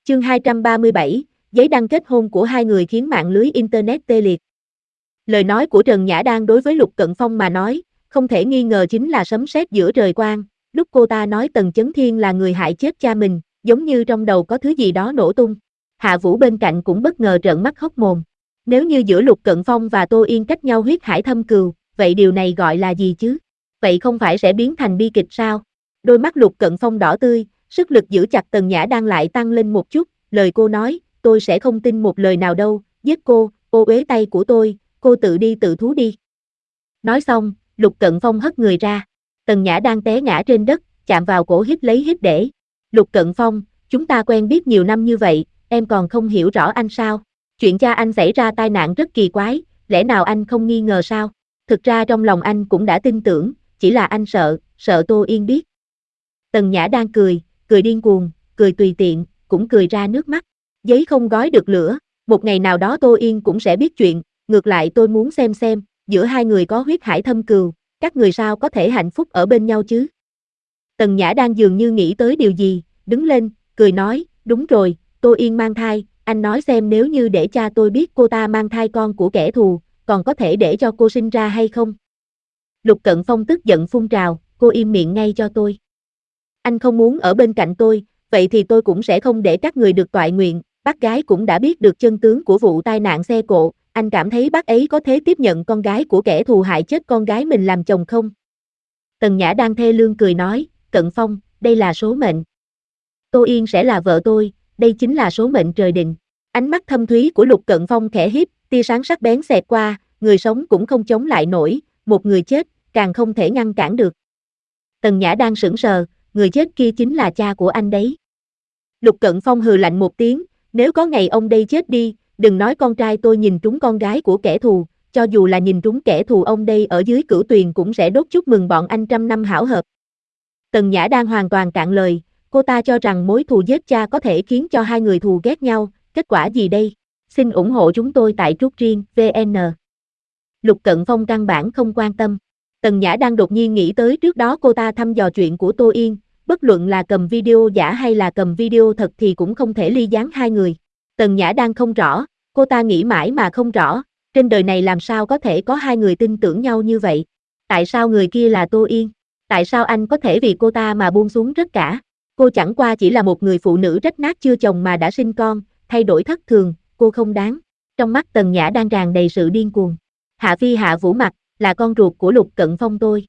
Chương 237, giấy đăng kết hôn của hai người khiến mạng lưới Internet tê liệt. Lời nói của Trần Nhã Đan đối với Lục Cận Phong mà nói, không thể nghi ngờ chính là sấm sét giữa trời quang. Lúc cô ta nói Tần Chấn Thiên là người hại chết cha mình, giống như trong đầu có thứ gì đó nổ tung. Hạ Vũ bên cạnh cũng bất ngờ trợn mắt hốc mồm. Nếu như giữa Lục Cận Phong và Tô Yên cách nhau huyết hải thâm cừu, vậy điều này gọi là gì chứ? Vậy không phải sẽ biến thành bi kịch sao? Đôi mắt Lục Cận Phong đỏ tươi, sức lực giữ chặt Tần Nhã Đan lại tăng lên một chút, lời cô nói, tôi sẽ không tin một lời nào đâu, giết cô ế tay của tôi, cô tự đi tự thú đi. Nói xong, Lục Cận Phong hất người ra. Tần Nhã Đan té ngã trên đất, chạm vào cổ hít lấy hít để. Lục Cận Phong, chúng ta quen biết nhiều năm như vậy, em còn không hiểu rõ anh sao? Chuyện cha anh xảy ra tai nạn rất kỳ quái, lẽ nào anh không nghi ngờ sao? Thực ra trong lòng anh cũng đã tin tưởng, chỉ là anh sợ Tô Yên biết. Tần Nhã Đan cười điên cuồng, cười tùy tiện, cũng cười ra nước mắt. Giấy không gói được lửa, một ngày nào đó Tô Yên cũng sẽ biết chuyện, ngược lại tôi muốn xem, giữa hai người có huyết hải thâm cừu, các người sao có thể hạnh phúc ở bên nhau chứ? Tần Nhã Đan dường như nghĩ tới điều gì, đứng lên, cười nói, đúng rồi, Tô Yên mang thai, anh nói xem nếu như để cha tôi biết cô ta mang thai con của kẻ thù, còn có thể để cho cô sinh ra hay không? Lục Cận Phong tức giận phun trào, cô im miệng ngay cho tôi. Anh không muốn ở bên cạnh tôi, vậy thì tôi cũng sẽ không để các người được toại nguyện. Bác gái cũng đã biết được chân tướng của vụ tai nạn xe cộ, anh cảm thấy bác ấy có thể tiếp nhận con gái của kẻ thù hại chết con gái mình làm chồng không? Tần Nhã Đan thê lương cười nói, Cận Phong, đây là số mệnh. Tô Yên sẽ là vợ tôi, đây chính là số mệnh trời định. Ánh mắt thâm thúy của Lục Cận Phong khẽ híp, tia sáng sắc bén xẹt qua, người sống cũng không chống lại nổi, một người chết, càng không thể ngăn cản được. Tần Nhã Đan sững sờ, người chết kia chính là cha của anh đấy. Lục Cận Phong hừ lạnh một tiếng, nếu có ngày ông đây chết đi, đừng nói con trai tôi nhìn trúng con gái của kẻ thù, cho dù là nhìn trúng kẻ thù ông đây ở dưới cửu tuyền cũng sẽ đốt chúc mừng bọn anh 100 năm hảo hợp. Tần Nhã Đan hoàn toàn cạn lời, cô ta cho rằng mối thù giết cha có thể khiến cho hai người thù ghét nhau, kết quả gì đây? Xin ủng hộ chúng tôi tại Trúc Riêng, VN. Lục Cận Phong căn bản không quan tâm. Tần Nhã Đan đột nhiên nghĩ tới trước đó cô ta thăm dò chuyện của Tô Yên, bất luận là cầm video giả hay là cầm video thật thì cũng không thể ly gián hai người. Tần Nhã Đan không rõ, cô ta nghĩ mãi mà không rõ, trên đời này làm sao có thể có hai người tin tưởng nhau như vậy? Tại sao người kia là Tô Yên? Tại sao anh có thể vì cô ta mà buông xuống tất cả? Cô chẳng qua chỉ là một người phụ nữ rách nát chưa chồng mà đã sinh con, thay đổi thất thường, cô không đáng. Trong mắt Tần Nhã Đan tràn đầy sự điên cuồng. Hạ Phi Hạ Vũ Mặc là con ruột của Lục Cận Phong tôi.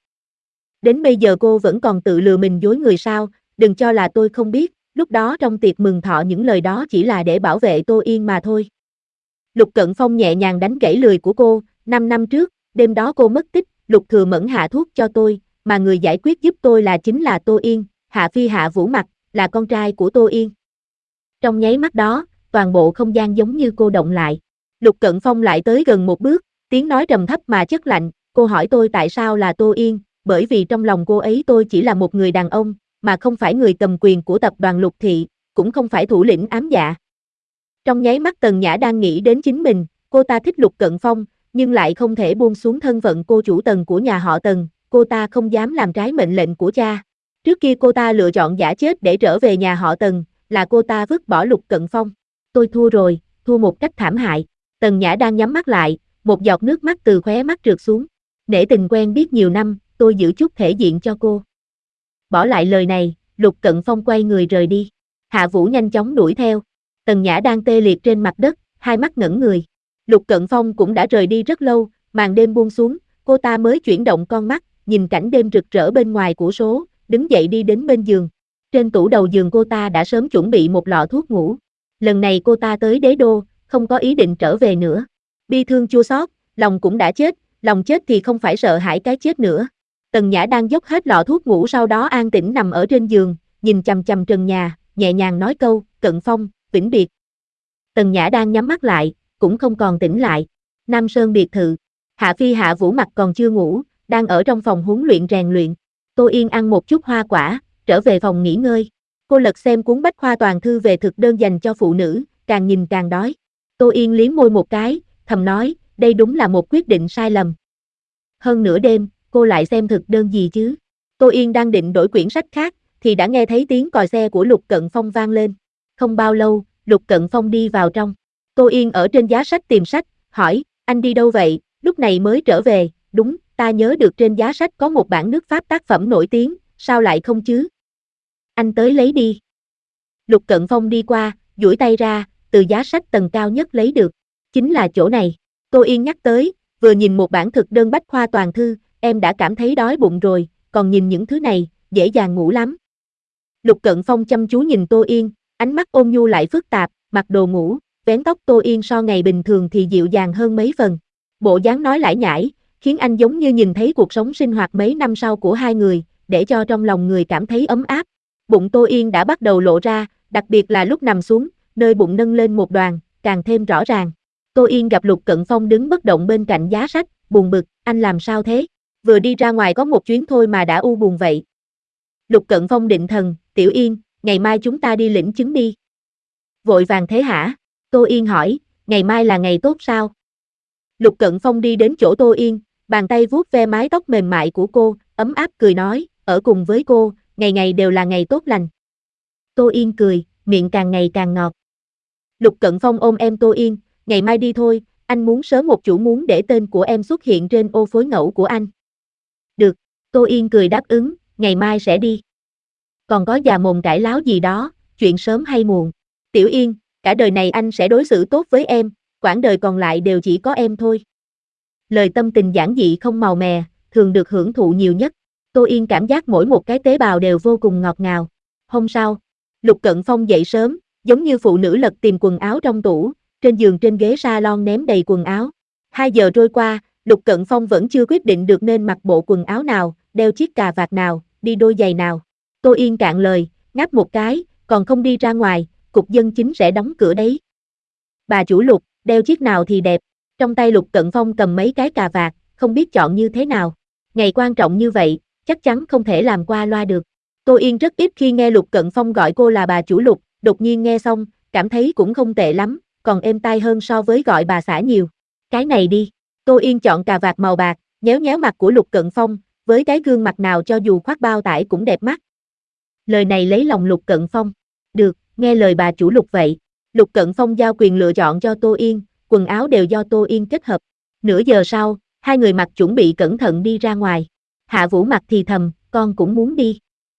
Đến bây giờ cô vẫn còn tự lừa mình dối người sao, đừng cho là tôi không biết, lúc đó trong tiệc mừng thọ những lời đó chỉ là để bảo vệ Tô Yên mà thôi. Lục Cận Phong nhẹ nhàng đánh gãy lời của cô, 5 năm trước, đêm đó cô mất tích, Lục Thừa Mẫn hạ thuốc cho tôi, mà người giải quyết giúp tôi chính là Tô Yên, Hạ Phi Hạ Vũ Mặc, là con trai của Tô Yên. Trong nháy mắt đó, toàn bộ không gian giống như cô động lại. Lục Cận Phong lại tới gần một bước, tiếng nói trầm thấp mà chất lạnh, cô hỏi tôi tại sao là Tô Yên, bởi vì trong lòng cô ấy tôi chỉ là một người đàn ông, mà không phải người cầm quyền của tập đoàn Lục Thị, cũng không phải thủ lĩnh ám dạ. Trong nháy mắt Tần Nhã đang nghĩ đến chính mình, cô ta thích Lục Cận Phong, nhưng lại không thể buông xuống thân phận cô chủ Tần của nhà họ Tần, cô ta không dám làm trái mệnh lệnh của cha. Trước kia cô ta lựa chọn giả chết để trở về nhà họ Tần, là cô ta vứt bỏ Lục Cận Phong. Tôi thua rồi, thua một cách thảm hại. Tần Nhã đang nhắm mắt lại, một giọt nước mắt từ khóe mắt trượt xuống. Nể tình quen biết nhiều năm, tôi giữ chút thể diện cho cô. Bỏ lại lời này, Lục Cận Phong quay người rời đi. Hạ Vũ nhanh chóng đuổi theo. Tần Nhã đang tê liệt trên mặt đất, hai mắt ngẩn người. Lục Cận Phong cũng đã rời đi rất lâu, màn đêm buông xuống, cô ta mới chuyển động con mắt, nhìn cảnh đêm rực rỡ bên ngoài của số, đứng dậy đi đến bên giường. Trên tủ đầu giường cô ta đã sớm chuẩn bị một lọ thuốc ngủ. Lần này cô ta tới đế đô, không có ý định trở về nữa. Bi thương chua xót, lòng cũng đã chết, lòng chết thì không phải sợ hãi cái chết nữa. Tần Nhã đang dốc hết lọ thuốc ngủ sau đó an tĩnh nằm ở trên giường, nhìn chằm chằm trần nhà, nhẹ nhàng nói câu, Cận Phong, vĩnh biệt. Tần Nhã đang nhắm mắt lại, cũng không còn tỉnh lại. Nam Sơn biệt thự, Hạ Phi Hạ Vũ Mặc còn chưa ngủ, đang ở trong phòng huấn luyện rèn luyện. Tô Yên ăn một chút hoa quả, trở về phòng nghỉ ngơi. Cô lật xem cuốn bách khoa toàn thư về thực đơn dành cho phụ nữ, càng nhìn càng đói. Tô Yên liếm môi một cái, thầm nói, đây đúng là một quyết định sai lầm. Hơn nửa đêm, cô lại xem thực đơn gì chứ? Tô Yên đang định đổi quyển sách khác, thì đã nghe thấy tiếng còi xe của Lục Cận Phong vang lên. Không bao lâu, Lục Cận Phong đi vào trong. Tô Yên ở trên giá sách tìm sách, hỏi, anh đi đâu vậy, lúc này mới trở về, đúng, ta nhớ được trên giá sách có một bản nước Pháp tác phẩm nổi tiếng, sao lại không chứ? Anh tới lấy đi. Lục Cận Phong đi qua, duỗi tay ra, từ giá sách tầng cao nhất lấy được. Chính là chỗ này. Tô Yên nhắc tới, vừa nhìn một bản thực đơn bách khoa toàn thư, em đã cảm thấy đói bụng rồi, còn nhìn những thứ này, dễ dàng ngủ lắm. Lục Cận Phong chăm chú nhìn Tô Yên, ánh mắt ôn nhu lại phức tạp, mặc đồ ngủ, vén tóc Tô Yên so ngày bình thường thì dịu dàng hơn mấy phần. Bộ dáng nói lải nhải, khiến anh giống như nhìn thấy cuộc sống sinh hoạt mấy năm sau của hai người, để cho trong lòng người cảm thấy ấm áp. Bụng Tô Yên đã bắt đầu lộ ra, đặc biệt là lúc nằm xuống, nơi bụng nâng lên một đoàn, càng thêm rõ ràng. Tô Yên gặp Lục Cận Phong đứng bất động bên cạnh giá sách, buồn bực, anh làm sao thế? Vừa đi ra ngoài có một chuyến thôi mà đã u buồn vậy. Lục Cận Phong định thần, Tiểu Yên, ngày mai chúng ta đi lĩnh chứng đi. Vội vàng thế hả? Tô Yên hỏi, ngày mai là ngày tốt sao? Lục Cận Phong đi đến chỗ Tô Yên, bàn tay vuốt ve mái tóc mềm mại của cô, ấm áp cười nói, ở cùng với cô, ngày ngày đều là ngày tốt lành. Tô Yên cười, miệng càng ngày càng ngọt. Lục Cận Phong ôm em Tô Yên, ngày mai đi thôi, anh muốn sớm một chủ muốn để tên của em xuất hiện trên ô phối ngẫu của anh. Được, Tô Yên cười đáp ứng, ngày mai sẽ đi. Còn có già mồm cãi láo gì đó, chuyện sớm hay muộn. Tiểu Yên, cả đời này anh sẽ đối xử tốt với em, quãng đời còn lại đều chỉ có em thôi. Lời tâm tình giản dị không màu mè, thường được hưởng thụ nhiều nhất. Tô Yên cảm giác mỗi một cái tế bào đều vô cùng ngọt ngào. Hôm sau, Lục Cận Phong dậy sớm, giống như phụ nữ lật tìm quần áo trong tủ, trên giường trên ghế salon ném đầy quần áo. 2 giờ trôi qua, Lục Cận Phong vẫn chưa quyết định được nên mặc bộ quần áo nào, đeo chiếc cà vạt nào, đi đôi giày nào. Tô Yên cạn lời, ngáp một cái, còn không đi ra ngoài, cục dân chính sẽ đóng cửa đấy. Bà chủ Lục, đeo chiếc nào thì đẹp. Trong tay Lục Cận Phong cầm mấy cái cà vạt, không biết chọn như thế nào. Ngày quan trọng như vậy, chắc chắn không thể làm qua loa được. Tô Yên rất ít khi nghe Lục Cận Phong gọi cô là bà chủ Lục, đột nhiên nghe xong, cảm thấy cũng không tệ lắm, còn êm tai hơn so với gọi bà xã nhiều. Cái này đi. Tô Yên chọn cà vạt màu bạc, nhéo nhéo mặt của Lục Cận Phong, với cái gương mặt nào cho dù khoác bao tải cũng đẹp mắt. Lời này lấy lòng Lục Cận Phong. Được, nghe lời bà chủ Lục vậy. Lục Cận Phong giao quyền lựa chọn cho Tô Yên, quần áo đều do Tô Yên kết hợp. Nửa giờ sau, hai người mặc chuẩn bị cẩn thận đi ra ngoài. Hạ Vũ mặc thì thầm, con cũng muốn đi.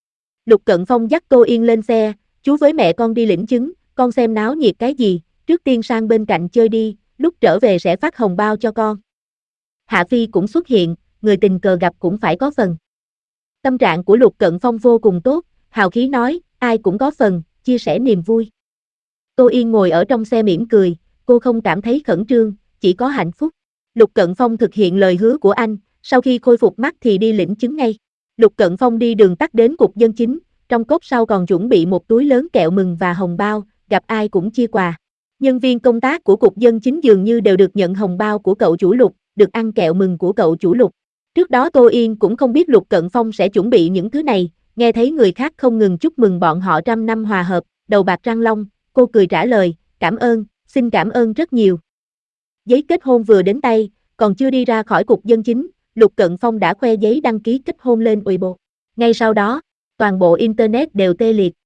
Lục Cận Phong dắt Tô Yên lên xe, chú với mẹ con đi lĩnh chứng, con xem náo nhiệt cái gì, trước tiên sang bên cạnh chơi đi, lúc trở về sẽ phát hồng bao cho con. Hạ Phi cũng xuất hiện, người tình cờ gặp cũng phải có phần. Tâm trạng của Lục Cận Phong vô cùng tốt, hào khí nói, ai cũng có phần, chia sẻ niềm vui. Tô Yên ngồi ở trong xe mỉm cười, cô không cảm thấy khẩn trương, chỉ có hạnh phúc. Lục Cận Phong thực hiện lời hứa của anh, sau khi khôi phục mắt thì đi lĩnh chứng ngay. Lục Cận Phong đi đường tắt đến cục dân chính, trong cốp sau còn chuẩn bị một túi lớn kẹo mừng và hồng bao, gặp ai cũng chia quà. Nhân viên công tác của cục dân chính dường như đều được nhận hồng bao của cậu chủ Lục, được ăn kẹo mừng của cậu chủ Lục. Trước đó Tô Yên cũng không biết Lục Cận Phong sẽ chuẩn bị những thứ này, nghe thấy người khác không ngừng chúc mừng bọn họ 100 năm hòa hợp, đầu bạc răng long, cô cười trả lời, cảm ơn, xin cảm ơn rất nhiều. Giấy kết hôn vừa đến tay, còn chưa đi ra khỏi cục dân chính, Lục Cận Phong đã khoe giấy đăng ký kết hôn lên Weibo. Ngay sau đó, toàn bộ Internet đều tê liệt.